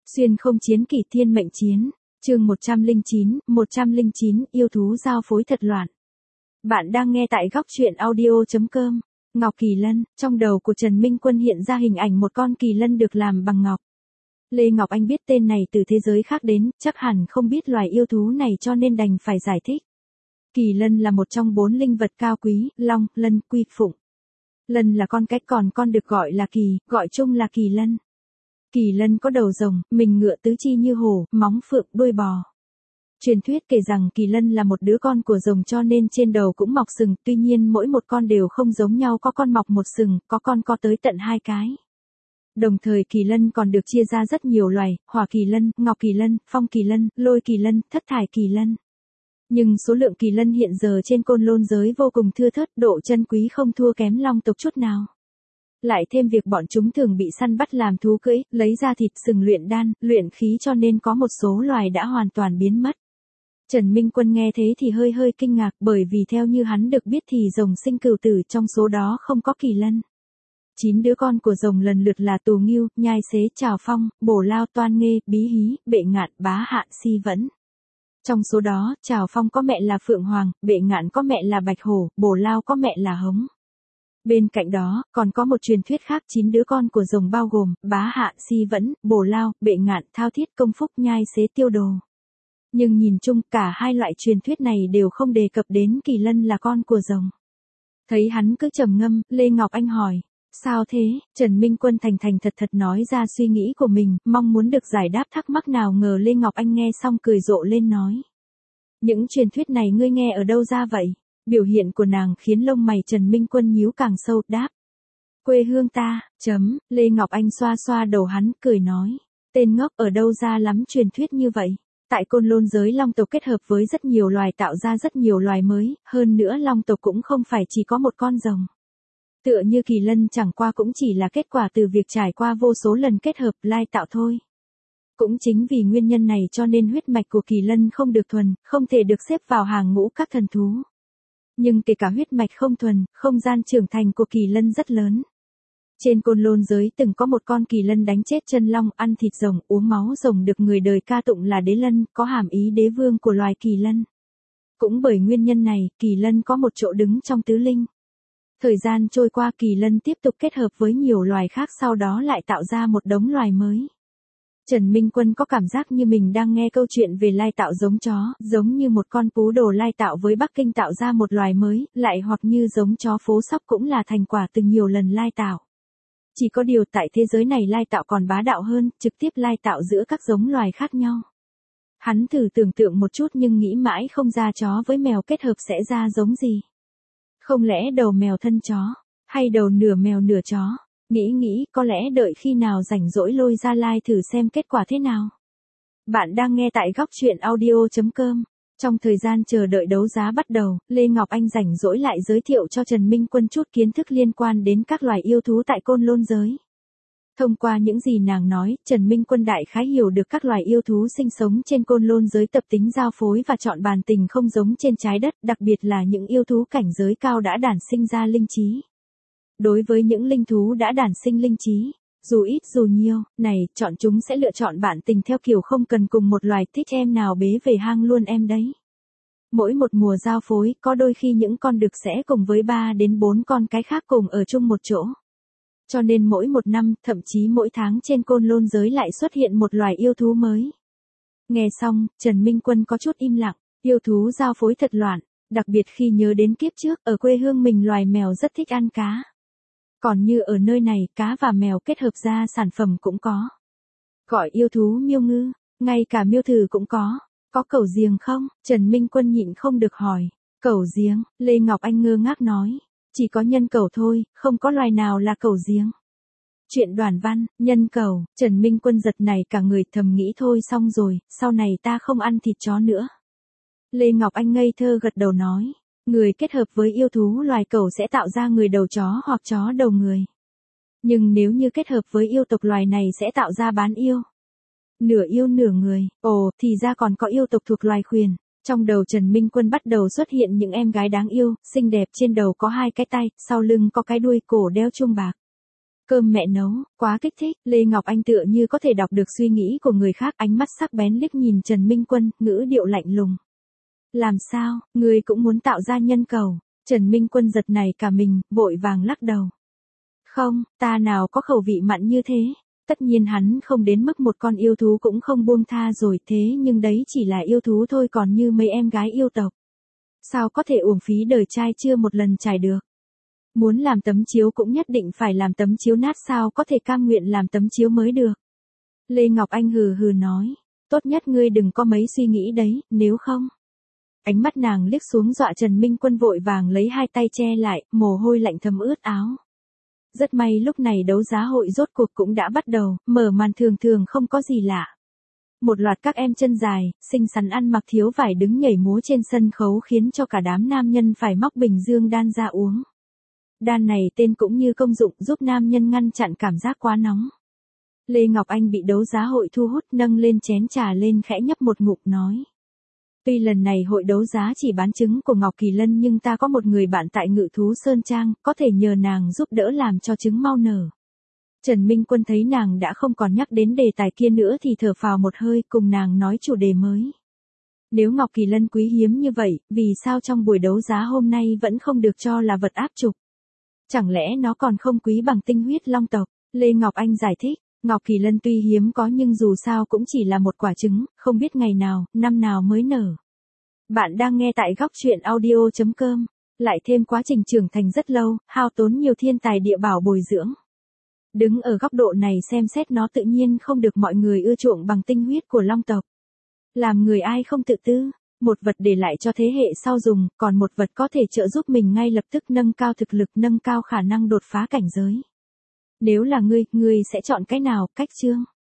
Xuyên không chiến kỳ thiên mệnh chiến, chương 109, yêu thú giao phối thật loạn. Bạn đang nghe tại góc truyện audio.com. Ngọc Kỳ Lân, trong đầu của Trần Minh Quân hiện ra hình ảnh một con kỳ lân được làm bằng ngọc. Lê Ngọc Anh biết tên này từ thế giới khác đến, chắc hẳn không biết loài yêu thú này cho nên đành phải giải thích. Kỳ lân là một trong 4 linh vật cao quý, long, lân, quy, phụng. Lân là con cách còn con được gọi là kỳ, gọi chung là kỳ lân. Kỳ lân có đầu rồng, mình ngựa tứ chi như hổ, móng phượng, đuôi bò. Truyền thuyết kể rằng kỳ lân là một đứa con của rồng cho nên trên đầu cũng mọc sừng, tuy nhiên mỗi một con đều không giống nhau, có con mọc một sừng, có con có tới tận 2 cái. Đồng thời kỳ lân còn được chia ra rất nhiều loài, hỏa kỳ lân, ngọc kỳ lân, phong kỳ lân, lôi kỳ lân, thất thải kỳ lân. Nhưng số lượng kỳ lân hiện giờ trên côn lôn giới vô cùng thưa thớt, độ chân quý không thua kém long tộc chút nào. Lại thêm việc bọn chúng thường bị săn bắt làm thú cưỡi, lấy ra thịt sừng luyện đan, luyện khí cho nên có một số loài đã hoàn toàn biến mất. Trần Minh Quân nghe thế thì hơi kinh ngạc, bởi vì theo như hắn được biết thì rồng sinh cửu tử, trong số đó không có kỳ lân. 9 đứa con của rồng lần lượt là Tù Ngưu, Nhai Xế, Trào Phong, Bổ Lao, Toan Nghê, Bí Hí, Bệ Ngạn, Bá Hạn, Si Vẫn. Trong số đó, Trào Phong có mẹ là Phượng Hoàng, Bệ Ngạn có mẹ là Bạch Hổ, Bổ Lao có mẹ là Hống. Bên cạnh đó, còn có một truyền thuyết khác, 9 đứa con của rồng bao gồm Bá Hạ, Si Vẫn, Bổ Lao, Bệ Ngạn, Thao Thiết, Công Phúc, Nhai Xế, Tiêu Đồ. Nhưng nhìn chung cả hai loại truyền thuyết này đều không đề cập đến kỳ lân là con của rồng. Thấy hắn cứ trầm ngâm, Lê Ngọc Anh hỏi, sao thế? Trần Minh Quân thành thật nói ra suy nghĩ của mình, mong muốn được giải đáp thắc mắc, nào ngờ Lê Ngọc Anh nghe xong cười rộ lên nói. Những truyền thuyết này ngươi nghe ở đâu ra vậy? Biểu hiện của nàng khiến lông mày Trần Minh Quân nhíu càng sâu, đáp. Quê hương ta, Lê Ngọc Anh xoa xoa đầu hắn, cười nói. Tên ngốc, ở đâu ra lắm truyền thuyết như vậy? Tại côn lôn giới long tộc kết hợp với rất nhiều loài tạo ra rất nhiều loài mới, hơn nữa long tộc cũng không phải chỉ có một con rồng. Tựa như kỳ lân chẳng qua cũng chỉ là kết quả từ việc trải qua vô số lần kết hợp lai tạo thôi. Cũng chính vì nguyên nhân này cho nên huyết mạch của kỳ lân không được thuần, không thể được xếp vào hàng ngũ các thần thú. Nhưng kể cả huyết mạch không thuần, không gian trưởng thành của kỳ lân rất lớn. Trên côn lôn giới từng có một con kỳ lân đánh chết chân long, ăn thịt rồng, uống máu rồng, được người đời ca tụng là đế lân, có hàm ý đế vương của loài kỳ lân. Cũng bởi nguyên nhân này, kỳ lân có một chỗ đứng trong tứ linh. Thời gian trôi qua, kỳ lân tiếp tục kết hợp với nhiều loài khác, sau đó lại tạo ra một đống loài mới. Trần Minh Quân có cảm giác như mình đang nghe câu chuyện về lai tạo giống chó, giống như một con pú đồ lai tạo với Bắc Kinh tạo ra một loài mới, lại hoặc như giống chó phố sóc cũng là thành quả từ nhiều lần lai tạo. Chỉ có điều tại thế giới này lai tạo còn bá đạo hơn, trực tiếp lai tạo giữa các giống loài khác nhau. Hắn thử tưởng tượng một chút nhưng nghĩ mãi không ra chó với mèo kết hợp sẽ ra giống gì. Không lẽ đầu mèo thân chó, hay đầu nửa mèo nửa chó? Nghĩ có lẽ đợi khi nào rảnh rỗi lôi ra live thử xem kết quả thế nào. Bạn đang nghe tại góc truyện audio.com. Trong thời gian chờ đợi đấu giá bắt đầu, Lê Ngọc Anh rảnh rỗi lại giới thiệu cho Trần Minh Quân chút kiến thức liên quan đến các loài yêu thú tại côn lôn giới. Thông qua những gì nàng nói, Trần Minh Quân đại khái hiểu được các loài yêu thú sinh sống trên côn lôn giới tập tính giao phối và chọn bàn tình không giống trên trái đất, đặc biệt là những yêu thú cảnh giới cao đã đản sinh ra linh trí. Đối với những linh thú đã đản sinh linh trí, dù ít dù nhiều, chọn chúng sẽ lựa chọn bạn tình theo kiểu không cần cùng một loài, thích em nào bế về hang luôn em đấy. Mỗi một mùa giao phối, có đôi khi những con đực sẽ cùng với 3 đến 4 con cái khác cùng ở chung một chỗ. Cho nên mỗi một năm, thậm chí mỗi tháng trên côn lôn giới lại xuất hiện một loài yêu thú mới. Nghe xong, Trần Minh Quân có chút im lặng, yêu thú giao phối thật loạn, đặc biệt khi nhớ đến kiếp trước, ở quê hương mình loài mèo rất thích ăn cá. Còn như ở nơi này, cá và mèo kết hợp ra sản phẩm cũng có. Gọi yêu thú miêu ngư, ngay cả miêu thử cũng có. Có cẩu giềng không? Trần Minh Quân nhịn không được hỏi. Cẩu giếng, Lê Ngọc Anh ngơ ngác nói. Chỉ có nhân cẩu thôi, không có loài nào là cẩu giếng. Chuyện Đoàn văn, nhân cẩu, Trần Minh Quân giật nảy cả người, thầm nghĩ thôi xong rồi, sau này ta không ăn thịt chó nữa. Lê Ngọc Anh ngây thơ gật đầu nói. Người kết hợp với yêu thú loài cẩu sẽ tạo ra người đầu chó hoặc chó đầu người. Nhưng nếu như kết hợp với yêu tộc loài này sẽ tạo ra bán yêu. Nửa yêu nửa người, thì ra còn có yêu tộc thuộc loài khuyển. Trong đầu Trần Minh Quân bắt đầu xuất hiện những em gái đáng yêu, xinh đẹp, trên đầu có 2 cái tay, sau lưng có cái đuôi, cổ đeo chuông bạc. Cơm mẹ nấu, quá kích thích, Lê Ngọc Anh tựa như có thể đọc được suy nghĩ của người khác, ánh mắt sắc bén liếc nhìn Trần Minh Quân, ngữ điệu lạnh lùng. Làm sao, ngươi cũng muốn tạo ra nhân cầu? Trần Minh Quân giật nảy cả mình, vội vàng lắc đầu. Không, ta nào có khẩu vị mặn như thế. Tất nhiên hắn không đến mức một con yêu thú cũng không buông tha rồi, thế nhưng đấy chỉ là yêu thú thôi, còn như mấy em gái yêu tộc. Sao có thể uổng phí đời trai chưa một lần trải được. Muốn làm tấm chiếu cũng nhất định phải làm tấm chiếu nát, sao có thể cam nguyện làm tấm chiếu mới được. Lê Ngọc Anh hừ hừ nói, tốt nhất ngươi đừng có mấy suy nghĩ đấy, nếu không. Ánh mắt nàng liếc xuống dọa Trần Minh Quân vội vàng lấy hai tay che lại, mồ hôi lạnh thấm ướt áo. Rất may lúc này đấu giá hội rốt cuộc cũng đã bắt đầu, mở màn thường thường không có gì lạ. Một loạt các em chân dài, xinh xắn ăn mặc thiếu vải đứng nhảy múa trên sân khấu khiến cho cả đám nam nhân phải móc bình dương đan ra uống. Đan này tên cũng như công dụng giúp nam nhân ngăn chặn cảm giác quá nóng. Lê Ngọc Anh bị đấu giá hội thu hút, nâng lên chén trà lên khẽ nhấp một ngụm nói. Tuy lần này hội đấu giá chỉ bán trứng của Ngọc Kỳ Lân nhưng ta có một người bạn tại Ngự Thú Sơn Trang, có thể nhờ nàng giúp đỡ làm cho trứng mau nở. Trần Minh Quân thấy nàng đã không còn nhắc đến đề tài kia nữa thì thở phào một hơi, cùng nàng nói chủ đề mới. Nếu Ngọc Kỳ Lân quý hiếm như vậy, vì sao trong buổi đấu giá hôm nay vẫn không được cho là vật áp trục? Chẳng lẽ nó còn không quý bằng tinh huyết long tộc? Lê Ngọc Anh giải thích, Ngọc Kỳ Lân tuy hiếm có nhưng dù sao cũng chỉ là một quả trứng, không biết ngày nào, năm nào mới nở. Bạn đang nghe tại góc truyện audio.com. Lại thêm quá trình trưởng thành rất lâu, hao tốn nhiều thiên tài địa bảo bồi dưỡng. Đứng ở góc độ này xem xét nó tự nhiên không được mọi người ưa chuộng bằng tinh huyết của long tộc. Làm người ai không tự tư, một vật để lại cho thế hệ sau dùng, còn một vật có thể trợ giúp mình ngay lập tức nâng cao thực lực, nâng cao khả năng đột phá cảnh giới. Nếu là ngươi sẽ chọn cái nào? Cách chương.